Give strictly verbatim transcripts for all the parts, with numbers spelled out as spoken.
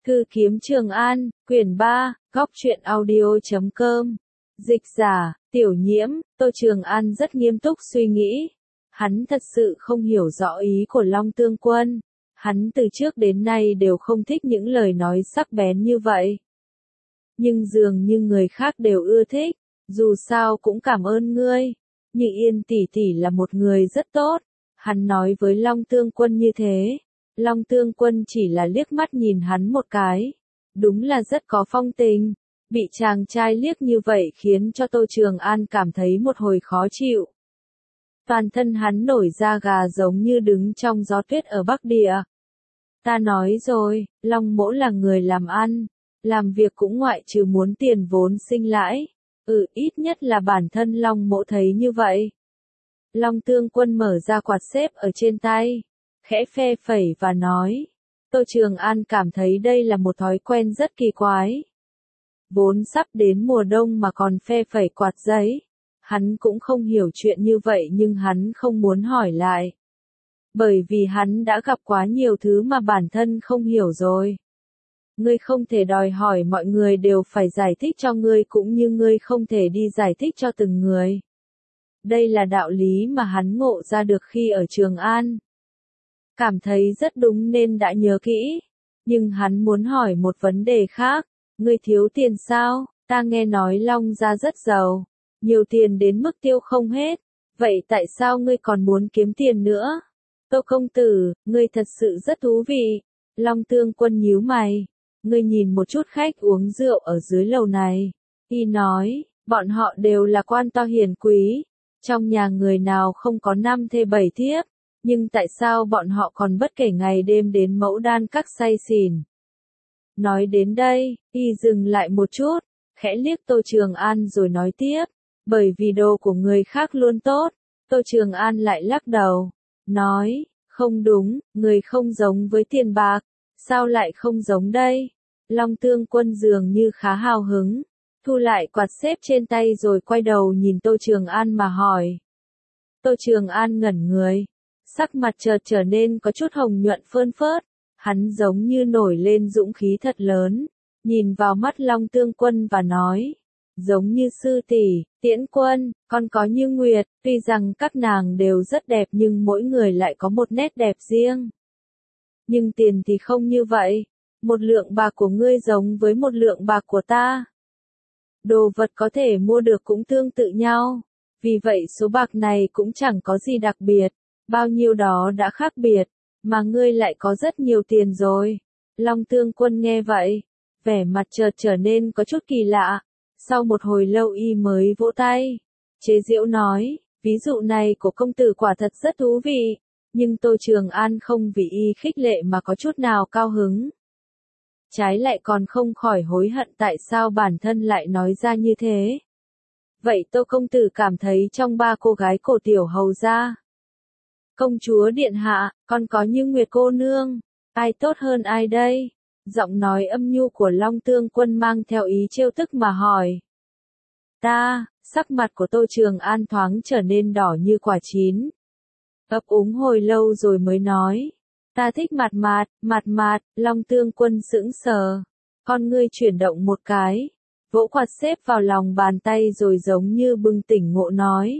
Thư kiếm Trường An, quyển ba, góc truyện audio chấm com. Dịch giả, Tiểu Nhiễm. Tô Trường An rất nghiêm túc suy nghĩ. Hắn thật sự không hiểu rõ ý của Long Tương Quân. Hắn từ trước đến nay đều không thích những lời nói sắc bén như vậy. Nhưng dường như người khác đều ưa thích. Dù sao cũng cảm ơn ngươi. Nhị Yên tỷ tỷ là một người rất tốt. Hắn nói với Long Tương Quân như thế. Long Tương Quân chỉ là liếc mắt nhìn hắn một cái. Đúng là rất có phong tình. Bị chàng trai liếc như vậy khiến cho Tô Trường An cảm thấy một hồi khó chịu. Toàn thân hắn nổi da gà giống như đứng trong gió tuyết ở Bắc Địa. Ta nói rồi, Long Mỗ là người làm ăn. Làm việc cũng ngoại trừ muốn tiền vốn sinh lãi. Ừ, ít nhất là bản thân Long Mỗ thấy như vậy. Long Tương Quân mở ra quạt xếp ở trên tay. Khẽ phe phẩy và nói. Tô Trường An cảm thấy đây là một thói quen rất kỳ quái. Vốn sắp đến mùa đông mà còn phe phẩy quạt giấy. Hắn cũng không hiểu chuyện như vậy nhưng hắn không muốn hỏi lại. Bởi vì hắn đã gặp quá nhiều thứ mà bản thân không hiểu rồi. Ngươi không thể đòi hỏi mọi người đều phải giải thích cho ngươi cũng như ngươi không thể đi giải thích cho từng người. Đây là đạo lý mà hắn ngộ ra được khi ở Trường An. Cảm thấy rất đúng nên đã nhớ kỹ. Nhưng hắn muốn hỏi một vấn đề khác. Ngươi thiếu tiền sao? Ta nghe nói Long gia rất giàu. Nhiều tiền đến mức tiêu không hết. Vậy tại sao ngươi còn muốn kiếm tiền nữa? Tô công tử, ngươi thật sự rất thú vị. Long Tương Quân nhíu mày. Ngươi nhìn một chút khách uống rượu ở dưới lầu này. Y nói, bọn họ đều là quan to hiền quý. Trong nhà người nào không có năm thê bảy thiếp. Nhưng tại sao bọn họ còn bất kể ngày đêm đến mẫu đan các say xỉn? Nói đến đây, y dừng lại một chút, khẽ liếc Tô Trường An rồi nói tiếp. Bởi vì đồ của người khác luôn tốt. Tô Trường An lại lắc đầu. Nói, không đúng, người không giống với tiền bạc. Sao lại không giống đây? Long Tương Quân dường như khá hào hứng. Thu lại quạt xếp trên tay rồi quay đầu nhìn Tô Trường An mà hỏi. Tô Trường An ngẩn người. Sắc mặt chợt trở nên có chút hồng nhuận phơn phớt. Hắn giống như nổi lên dũng khí thật lớn. Nhìn vào mắt Long Tương Quân và nói. Giống như sư tỷ, Tiễn Quân, con có như Nguyệt. Tuy rằng các nàng đều rất đẹp nhưng mỗi người lại có một nét đẹp riêng. Nhưng tiền thì không như vậy. Một lượng bạc của ngươi giống với một lượng bạc của ta. Đồ vật có thể mua được cũng tương tự nhau. Vì vậy số bạc này cũng chẳng có gì đặc biệt. Bao nhiêu đó đã khác biệt. Mà ngươi lại có rất nhiều tiền rồi. Long Tương Quân nghe vậy. Vẻ mặt chợt trở nên có chút kỳ lạ. Sau một hồi lâu y mới vỗ tay. Chế giễu nói. Ví dụ này của công tử quả thật rất thú vị. Nhưng Tô Trường An không vì y khích lệ mà có chút nào cao hứng. Trái lại còn không khỏi hối hận tại sao bản thân lại nói ra như thế. Vậy Tô công tử cảm thấy trong ba cô gái cổ tiểu hầu gia. Công chúa điện hạ, con có như Nguyệt cô nương. Ai tốt hơn ai đây? Giọng nói âm nhu của Long Tương Quân mang theo ý trêu tức mà hỏi. Ta, sắc mặt của Tô Trường An thoáng trở nên đỏ như quả chín. Ấp úng hồi lâu rồi mới nói. Ta thích mặt mạt, mặt mạt, Long Tương Quân sững sờ. Con ngươi chuyển động một cái. Vỗ quạt xếp vào lòng bàn tay rồi giống như bừng tỉnh ngộ nói.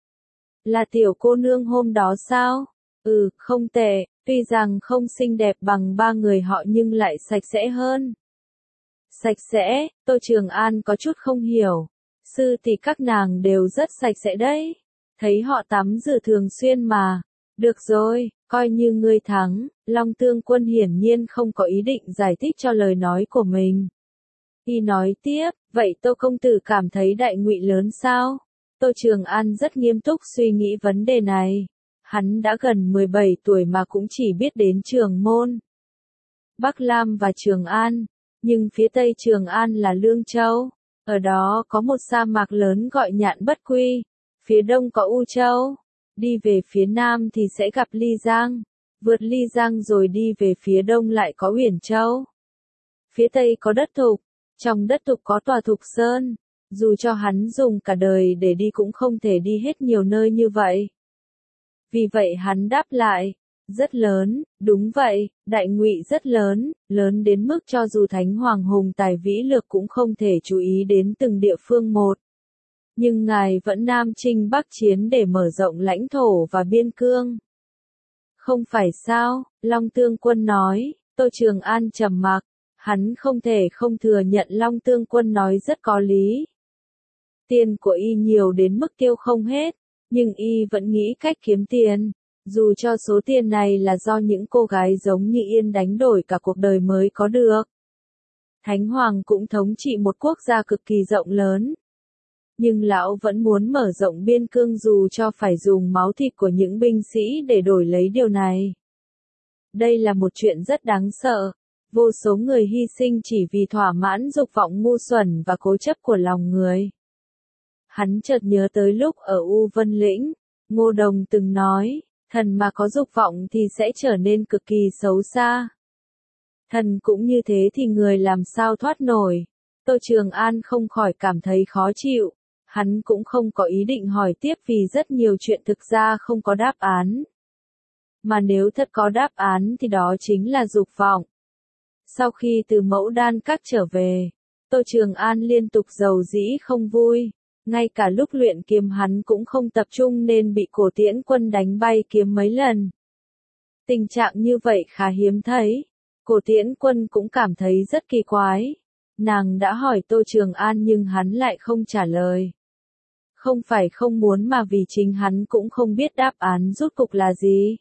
Là tiểu cô nương hôm đó sao? Ừ, không tệ, tuy rằng không xinh đẹp bằng ba người họ nhưng lại sạch sẽ hơn. Sạch sẽ, Tô Trường An có chút không hiểu. Sư thì các nàng đều rất sạch sẽ đấy. Thấy họ tắm rửa thường xuyên mà. Được rồi, coi như ngươi thắng. Long Tương Quân hiển nhiên không có ý định giải thích cho lời nói của mình. Y nói tiếp, vậy Tô công tử cảm thấy đại ngụy lớn sao? Tô Trường An rất nghiêm túc suy nghĩ vấn đề này. Hắn đã gần mười bảy tuổi mà cũng chỉ biết đến Trường Môn, Bắc Lam và Trường An. Nhưng phía tây Trường An là Lương Châu. Ở đó có một sa mạc lớn gọi Nhạn Bất Quy. Phía đông có U Châu. Đi về phía nam thì sẽ gặp Ly Giang. Vượt Ly Giang rồi đi về phía đông lại có Uyển Châu. Phía tây có đất Thục. Trong đất Thục có tòa Thục Sơn. Dù cho hắn dùng cả đời để đi cũng không thể đi hết nhiều nơi như vậy. Vì vậy hắn đáp lại, Rất lớn, đúng vậy, đại ngụy rất lớn, lớn đến mức cho dù Thánh Hoàng hùng tài vĩ lược cũng không thể chú ý đến từng địa phương một. Nhưng ngài vẫn nam chinh bắc chiến để mở rộng lãnh thổ và biên cương. Không phải sao, Long Tương Quân nói. Tô Trường An trầm mặc, hắn không thể không thừa nhận Long Tương Quân nói rất có lý. Tiền của y nhiều đến mức tiêu không hết, nhưng y vẫn nghĩ cách kiếm tiền. Dù cho số tiền này là do những cô gái giống như Yên đánh đổi cả cuộc đời mới có được. Thánh Hoàng cũng thống trị một quốc gia cực kỳ rộng lớn. Nhưng lão vẫn muốn mở rộng biên cương dù cho phải dùng máu thịt của những binh sĩ để đổi lấy điều này. Đây là một chuyện rất đáng sợ. Vô số người hy sinh chỉ vì thỏa mãn dục vọng ngu xuẩn và cố chấp của lòng người. Hắn chợt nhớ tới lúc ở U Vân Lĩnh, Ngô Đồng từng nói, thần mà có dục vọng thì sẽ trở nên cực kỳ xấu xa. Thần cũng như thế thì người làm sao thoát nổi. Tô Trường An không khỏi cảm thấy khó chịu. Hắn cũng không có ý định hỏi tiếp vì rất nhiều chuyện thực ra không có đáp án. Mà nếu thật có đáp án thì đó chính là dục vọng. Sau khi từ Mẫu Đan Các trở về, Tô Trường An liên tục giàu dĩ không vui. Ngay cả lúc luyện kiếm hắn cũng không tập trung nên bị Cổ Tiễn Quân đánh bay kiếm mấy lần. Tình trạng như vậy khá hiếm thấy. Cổ Tiễn Quân cũng cảm thấy rất kỳ quái. Nàng đã hỏi Tô Trường An nhưng hắn lại không trả lời. Không phải không muốn mà vì chính hắn cũng không biết đáp án rốt cục là gì.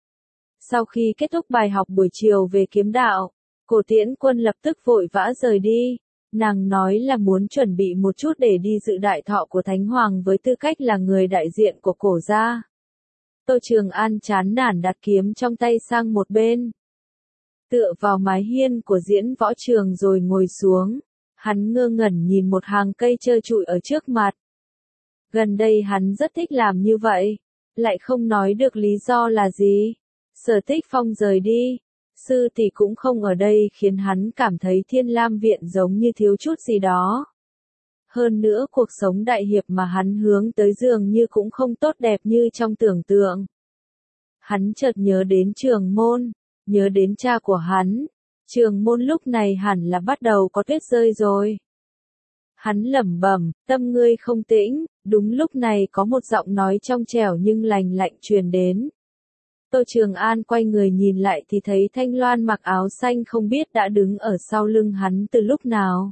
Sau khi kết thúc bài học buổi chiều về kiếm đạo, Cổ Tiễn Quân lập tức vội vã rời đi. Nàng nói là muốn chuẩn bị một chút để đi dự đại thọ của Thánh Hoàng với tư cách là người đại diện của cổ gia. Tô Trường An chán nản đặt kiếm trong tay sang một bên. Tựa vào mái hiên của diễn võ trường rồi ngồi xuống. Hắn ngơ ngẩn nhìn một hàng cây trơ trụi ở trước mặt. Gần đây hắn rất thích làm như vậy. Lại không nói được lý do là gì. Sở Tích Phong rời đi. Sư tỷ cũng không ở đây khiến hắn cảm thấy Thiên Lam Viện giống như thiếu chút gì đó. Hơn nữa cuộc sống đại hiệp mà hắn hướng tới dường như cũng không tốt đẹp như trong tưởng tượng. Hắn chợt nhớ đến Trường Môn, nhớ đến cha của hắn. Trường Môn lúc này hẳn là bắt đầu có tuyết rơi rồi. Hắn lẩm bẩm, tâm ngươi không tĩnh. Đúng lúc này có một giọng nói trong trẻo nhưng lành lạnh truyền đến. Tô Trường An quay người nhìn lại thì thấy Thanh Loan mặc áo xanh không biết đã đứng ở sau lưng hắn từ lúc nào.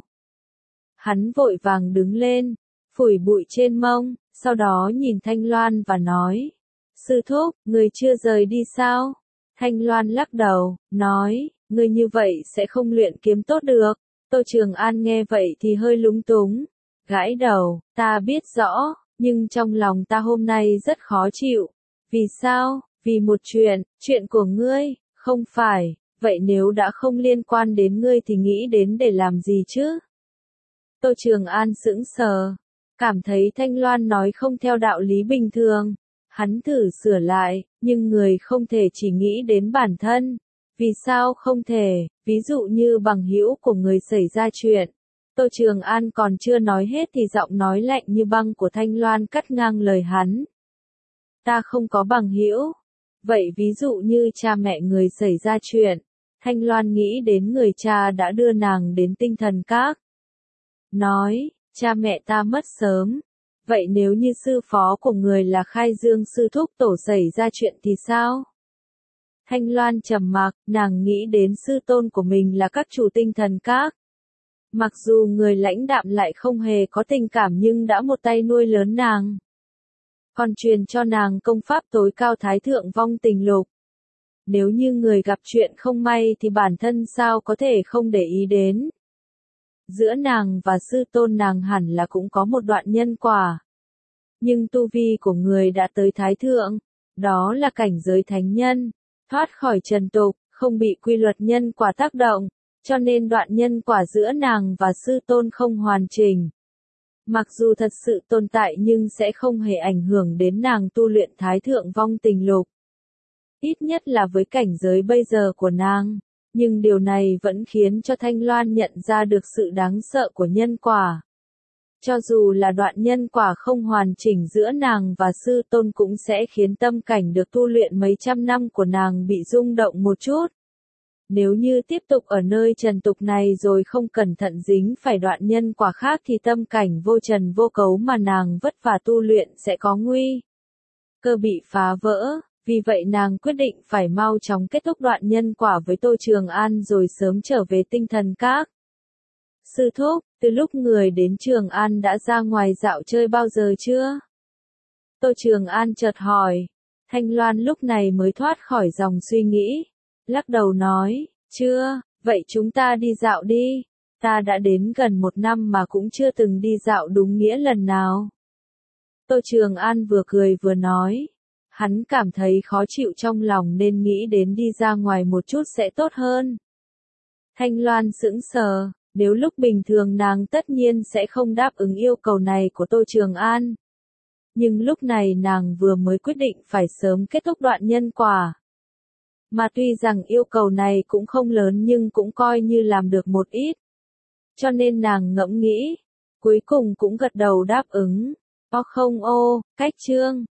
Hắn vội vàng đứng lên, phủi bụi trên mông, sau đó nhìn Thanh Loan và nói. Sư thúc, người chưa rời đi sao? Thanh Loan lắc đầu, nói, người như vậy sẽ không luyện kiếm tốt được. Tô Trường An nghe vậy thì hơi lúng túng, gãi đầu, ta biết rõ, nhưng trong lòng ta hôm nay rất khó chịu. Vì sao? Vì một chuyện, chuyện của ngươi, không phải, vậy nếu đã không liên quan đến ngươi thì nghĩ đến để làm gì chứ? Tô Trường An sững sờ, cảm thấy Thanh Loan nói không theo đạo lý bình thường. Hắn thử sửa lại, nhưng người không thể chỉ nghĩ đến bản thân. Vì sao không thể, ví dụ như bằng hữu của người xảy ra chuyện. Tô Trường An còn chưa nói hết thì giọng nói lạnh như băng của Thanh Loan cắt ngang lời hắn. Ta không có bằng hữu. Vậy ví dụ như cha mẹ người xảy ra chuyện, Thanh Loan nghĩ đến người cha đã đưa nàng đến Tinh Thần Các. Nói, cha mẹ ta mất sớm. Vậy nếu như sư phó của người là Khai Dương sư thúc tổ xảy ra chuyện thì sao? Thanh Loan trầm mặc, nàng nghĩ đến sư tôn của mình là các chủ Tinh Thần Các. Mặc dù người lãnh đạm lại không hề có tình cảm nhưng đã một tay nuôi lớn nàng. Còn truyền cho nàng công pháp tối cao Thái Thượng Vong Tình Lục. Nếu như người gặp chuyện không may thì bản thân sao có thể không để ý đến. Giữa nàng và sư tôn nàng hẳn là cũng có một đoạn nhân quả. Nhưng tu vi của người đã tới Thái Thượng, đó là cảnh giới thánh nhân, thoát khỏi trần tục, không bị quy luật nhân quả tác động, cho nên đoạn nhân quả giữa nàng và sư tôn không hoàn chỉnh. Mặc dù thật sự tồn tại nhưng sẽ không hề ảnh hưởng đến nàng tu luyện Thái Thượng Vong Tình Lục. Ít nhất là với cảnh giới bây giờ của nàng. Nhưng điều này vẫn khiến cho Thanh Loan nhận ra được sự đáng sợ của nhân quả. Cho dù là đoạn nhân quả không hoàn chỉnh giữa nàng và sư tôn cũng sẽ khiến tâm cảnh được tu luyện mấy trăm năm của nàng bị rung động một chút. Nếu như tiếp tục ở nơi trần tục này rồi không cẩn thận dính phải đoạn nhân quả khác thì tâm cảnh vô trần vô cấu mà nàng vất vả tu luyện sẽ có nguy cơ bị phá vỡ. Vì vậy nàng quyết định phải mau chóng kết thúc đoạn nhân quả với Tô Trường An rồi sớm trở về Tinh Thần Các. Sư thúc, từ lúc người đến Trường An đã ra ngoài dạo chơi bao giờ chưa? Tô Trường An chợt hỏi. Thanh Loan lúc này mới thoát khỏi dòng suy nghĩ. Lắc đầu nói, chưa, vậy chúng ta đi dạo đi. Ta đã đến gần một năm mà cũng chưa từng đi dạo đúng nghĩa lần nào. Tô Trường An vừa cười vừa nói. Hắn cảm thấy khó chịu trong lòng nên nghĩ đến đi ra ngoài một chút sẽ tốt hơn. Thanh Loan sững sờ, nếu lúc bình thường nàng tất nhiên sẽ không đáp ứng yêu cầu này của Tô Trường An. Nhưng lúc này nàng vừa mới quyết định phải sớm kết thúc đoạn nhân quả. Mà tuy rằng yêu cầu này cũng không lớn nhưng cũng coi như làm được một ít. Cho nên nàng ngẫm nghĩ, cuối cùng cũng gật đầu đáp ứng. O không ô, cách chương.